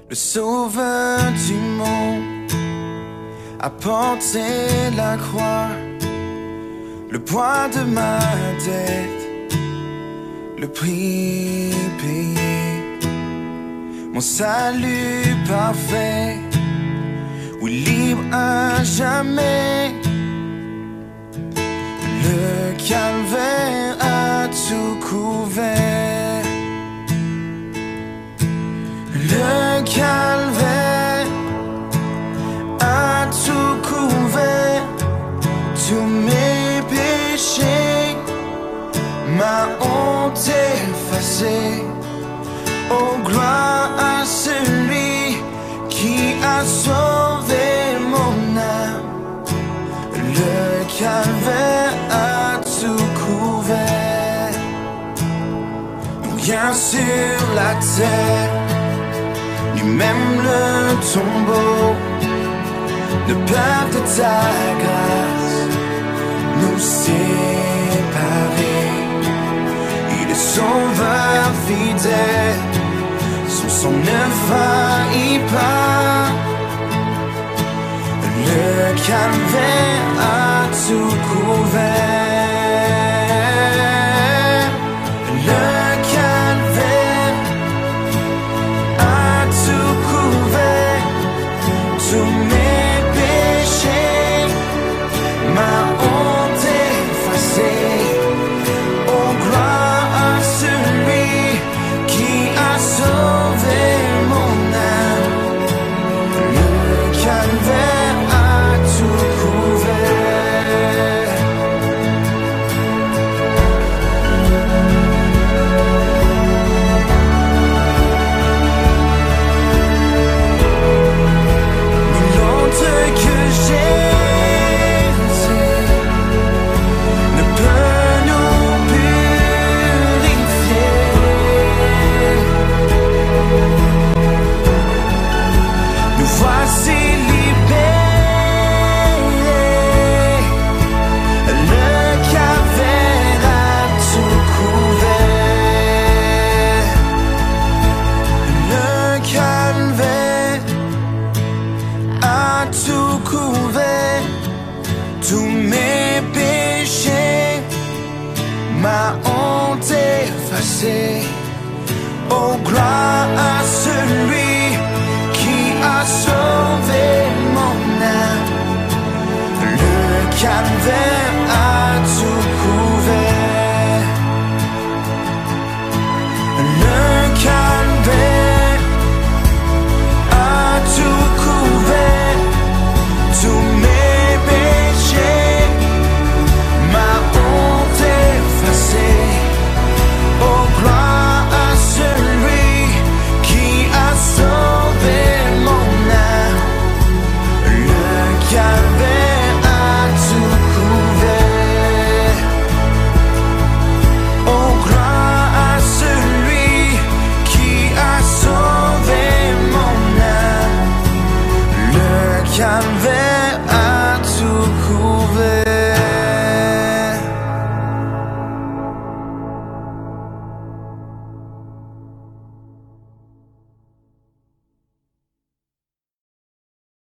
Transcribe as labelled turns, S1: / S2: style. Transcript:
S1: Le sauveur du monde a porté la croix, le poids de ma dette, le prix payé, mon salut parfait, oui libre à jamais. Le calvaire a tout couvert. Le calvaire a tout couvert. Tous mes péchés, ma honte effacée. Oh, gloire à celui qui a sauvé mon âme. Le calvaire a tout couvert. Rien sur la terre, ni même le tombeau, ne peuvent de ta grâce nous séparer. Il est sauveur fidèle, son sang ne faillit pas. Le calvaire a tout couvert. Le calvaire a tout couvert. Tous mes péchés, ma honte effacée. Oh, gloire à celui qui a sauvé mon âme. Le calvaire a tout couvert. Nul autre que Jésus ne peut nous purifier. Nous voici tout couvert, tous mes péchés, ma honte effacée. Oh, gloire à celui qui a sauvé mon âme. Le calvaire